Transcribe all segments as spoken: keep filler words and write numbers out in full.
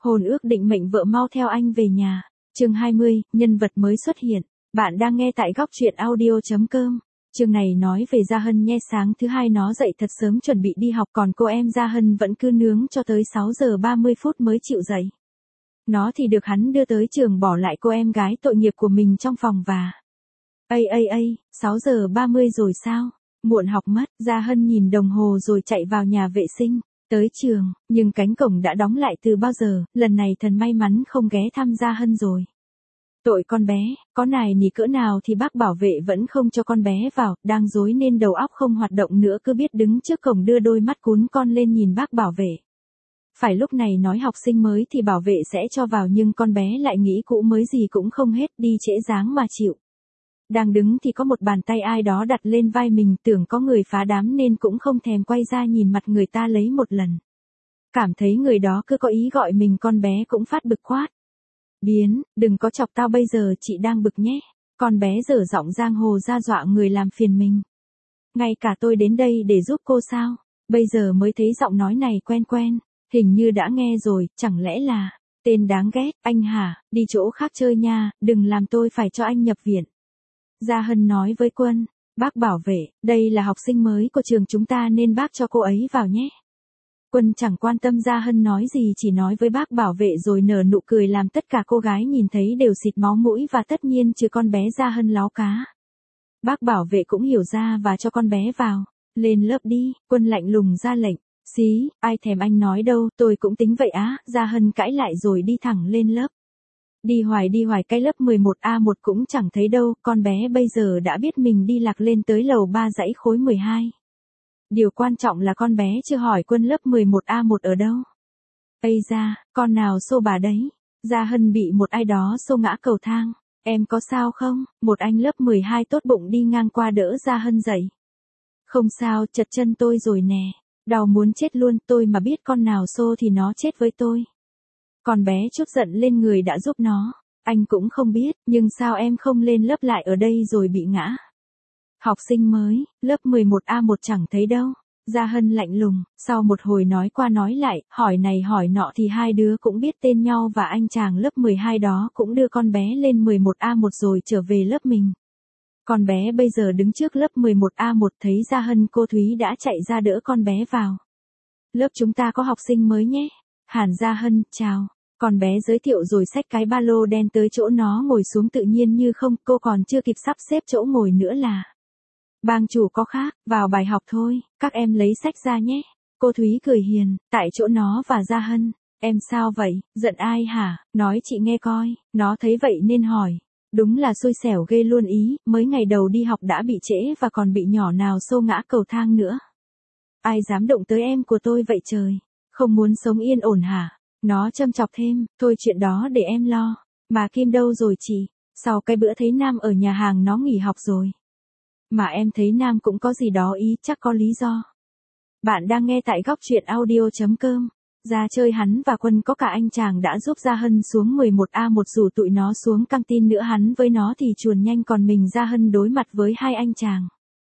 Hôn ước định mệnh vợ mau theo anh về nhà. Chương hai mươi, nhân vật mới xuất hiện. Bạn đang nghe tại góc truyện audio.com. Chương này nói về Gia Hân nhe. Sáng thứ hai nó dậy thật sớm chuẩn bị đi học, còn cô em Gia Hân vẫn cứ nướng cho tới sáu giờ ba mươi phút mới chịu dậy. Nó thì được hắn đưa tới trường, bỏ lại cô em gái tội nghiệp của mình trong phòng và... Ây ây ây, sáu giờ ba mươi rồi sao? Muộn học mất. Gia Hân nhìn đồng hồ rồi chạy vào nhà vệ sinh. Tới trường, nhưng cánh cổng đã đóng lại từ bao giờ, lần này thần may mắn không ghé thăm Gia Hân rồi. Tội con bé, có nài nỉ cỡ nào thì bác bảo vệ vẫn không cho con bé vào, đang rối nên đầu óc không hoạt động nữa, cứ biết đứng trước cổng đưa đôi mắt cún con lên nhìn bác bảo vệ. Phải lúc này nói học sinh mới thì bảo vệ sẽ cho vào, nhưng con bé lại nghĩ cũ mới gì cũng không hết, đi trễ dáng mà chịu. Đang đứng thì có một bàn tay ai đó đặt lên vai mình, tưởng có người phá đám nên cũng không thèm quay ra nhìn mặt người ta lấy một lần. Cảm thấy người đó cứ có ý gọi mình, con bé cũng phát bực quát. Biến, đừng có chọc tao bây giờ, chị đang bực nhé. Con bé dở giọng giang hồ ra dọa người làm phiền mình. Ngay cả tôi đến đây để giúp cô sao? Bây giờ mới thấy giọng nói này quen quen, hình như đã nghe rồi, chẳng lẽ là... Tên đáng ghét, anh hả, đi chỗ khác chơi nha, đừng làm tôi phải cho anh nhập viện. Gia Hân nói với Quân, bác bảo vệ, đây là học sinh mới của trường chúng ta nên bác cho cô ấy vào nhé. Quân chẳng quan tâm Gia Hân nói gì, chỉ nói với bác bảo vệ rồi nở nụ cười làm tất cả cô gái nhìn thấy đều xịt máu mũi, và tất nhiên trừ con bé Gia Hân láo cá. Bác bảo vệ cũng hiểu ra và cho con bé vào. Lên lớp đi, Quân lạnh lùng ra lệnh. Xí, ai thèm anh nói đâu, tôi cũng tính vậy á. Gia Hân cãi lại rồi đi thẳng lên lớp. Đi hoài đi hoài cái lớp mười một A một cũng chẳng thấy đâu, con bé bây giờ đã biết mình đi lạc lên tới lầu ba dãy khối mười hai. Điều quan trọng là con bé chưa hỏi Quân lớp mười một A một ở đâu. Ây da, con nào xô bà đấy? Gia Hân bị một ai đó xô ngã cầu thang. Em có sao không? Một anh lớp mười hai tốt bụng đi ngang qua đỡ Gia Hân dậy. Không sao, chật chân tôi rồi nè. Đau muốn chết luôn, tôi mà biết con nào xô thì nó chết với tôi. Con bé chút giận lên người đã giúp nó. Anh cũng không biết, nhưng sao em không lên lớp lại ở đây rồi bị ngã? Học sinh mới, lớp mười một A một chẳng thấy đâu. Gia Hân lạnh lùng, sau một hồi nói qua nói lại, hỏi này hỏi nọ thì hai đứa cũng biết tên nhau, và anh chàng lớp mười hai đó cũng đưa con bé lên mười một A một rồi trở về lớp mình. Con bé bây giờ đứng trước lớp mười một A một thấy Gia Hân, cô Thúy đã chạy ra đỡ con bé vào. Lớp chúng ta có học sinh mới nhé. Hàn Gia Hân, chào. Con bé giới thiệu rồi xách cái ba lô đen tới chỗ nó ngồi xuống tự nhiên như không, cô còn chưa kịp sắp xếp chỗ ngồi nữa là. Bang chủ có khác, vào bài học thôi, các em lấy sách ra nhé. Cô Thúy cười hiền, tại chỗ nó và Gia Hân. Em sao vậy, giận ai hả, nói chị nghe coi. Nó thấy vậy nên hỏi. Đúng là xui xẻo ghê luôn ý, mới ngày đầu đi học đã bị trễ và còn bị nhỏ nào xô ngã cầu thang nữa. Ai dám động tới em của tôi vậy trời, không muốn sống yên ổn hả? Nó châm chọc thêm, thôi chuyện đó để em lo. Mà Kim đâu rồi chị? Sau cái bữa thấy Nam ở nhà hàng nó nghỉ học rồi. Mà em thấy Nam cũng có gì đó ý, chắc có lý do. Bạn đang nghe tại góc truyện audio.com. Ra chơi hắn và Quân có cả anh chàng đã giúp Gia Hân xuống mười một A một, rủ tụi nó xuống căng tin nữa, hắn với nó thì chuồn nhanh, còn mình Gia Hân đối mặt với hai anh chàng.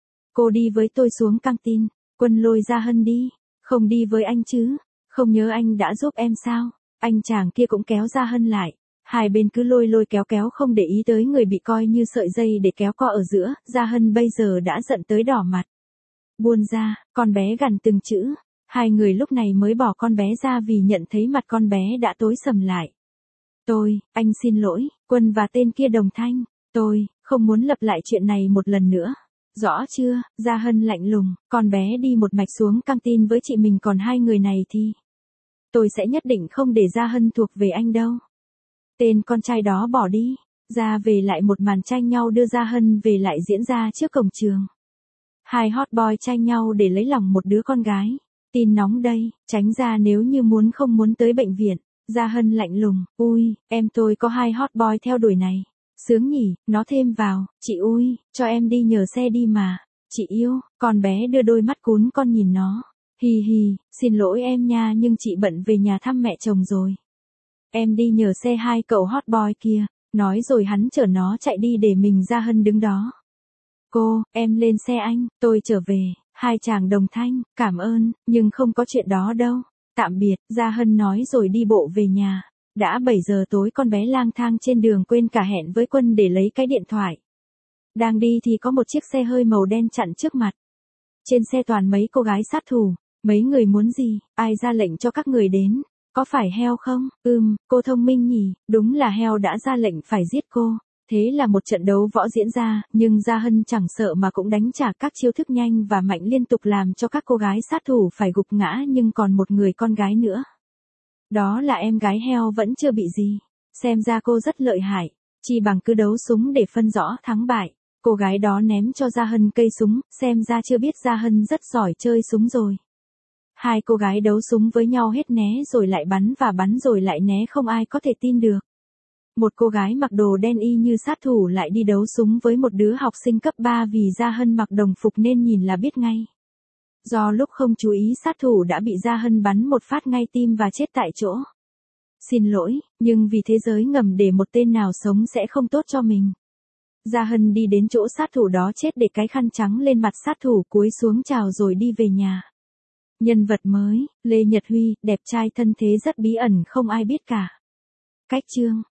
Cô đi với tôi xuống căng tin. Quân lôi Gia Hân đi. Không đi với anh chứ? Không nhớ anh đã giúp em sao? Anh chàng kia cũng kéo Gia Hân lại. Hai bên cứ lôi lôi kéo kéo không để ý tới người bị coi như sợi dây để kéo co ở giữa. Gia Hân bây giờ đã giận tới đỏ mặt. Buông ra, con bé gằn từng chữ. Hai người lúc này mới bỏ con bé ra vì nhận thấy mặt con bé đã tối sầm lại. Tôi, anh xin lỗi, Quân và tên kia đồng thanh. Tôi, không muốn lặp lại chuyện này một lần nữa. Rõ chưa? Gia Hân lạnh lùng, con bé đi một mạch xuống căng tin với chị mình, còn hai người này thì... Tôi sẽ nhất định không để Gia Hân thuộc về anh đâu. Tên con trai đó bỏ đi. Ra về lại một màn tranh nhau đưa Gia Hân về lại diễn ra trước cổng trường. Hai hot boy tranh nhau để lấy lòng một đứa con gái. Tin nóng đây, tránh ra nếu như muốn không muốn tới bệnh viện. Gia Hân lạnh lùng, ui, em tôi có hai hot boy theo đuổi này. Sướng nhỉ, nó thêm vào, chị ui, cho em đi nhờ xe đi mà. Chị yêu, con bé đưa đôi mắt cún con nhìn nó. Hì hì, xin lỗi em nha, nhưng chị bận về nhà thăm mẹ chồng rồi. Em đi nhờ xe hai cậu hot boy kia. Nói rồi hắn chở nó chạy đi để mình Gia Hân đứng đó. Cô, em lên xe anh, tôi trở về. Hai chàng đồng thanh, cảm ơn, nhưng không có chuyện đó đâu. tạm biệt, Gia Hân nói rồi đi bộ về nhà. Đã bảy giờ tối con bé lang thang trên đường quên cả hẹn với Quân để lấy cái điện thoại. Đang đi thì có một chiếc xe hơi màu đen chặn trước mặt. Trên xe toàn mấy cô gái sát thủ. Mấy người muốn gì, ai ra lệnh cho các người đến? Có phải heo không? Ừm, cô thông minh nhỉ, đúng là heo đã ra lệnh phải giết cô. Thế là một trận đấu võ diễn ra, nhưng Gia Hân chẳng sợ mà cũng đánh trả các chiêu thức nhanh và mạnh liên tục làm cho các cô gái sát thủ phải gục ngã, nhưng còn một người con gái nữa. Đó là em gái heo vẫn chưa bị gì. Xem ra cô rất lợi hại, chi bằng cứ đấu súng để phân rõ thắng bại. Cô gái đó ném cho Gia Hân cây súng, xem ra chưa biết Gia Hân rất giỏi chơi súng rồi. Hai cô gái đấu súng với nhau hết né rồi lại bắn và bắn rồi lại né, không ai có thể tin được. Một cô gái mặc đồ đen y như sát thủ lại đi đấu súng với một đứa học sinh cấp ba, vì Gia Hân mặc đồng phục nên nhìn là biết ngay. Do lúc không chú ý, sát thủ đã bị Gia Hân bắn một phát ngay tim và chết tại chỗ. Xin lỗi, nhưng vì thế giới ngầm để một tên nào sống sẽ không tốt cho mình. Gia Hân đi đến chỗ sát thủ đó chết để cái khăn trắng lên mặt sát thủ, cúi xuống chào rồi đi về nhà. Nhân vật mới, Lê Nhật Huy, đẹp trai thân thế rất bí ẩn không ai biết cả. Cách chương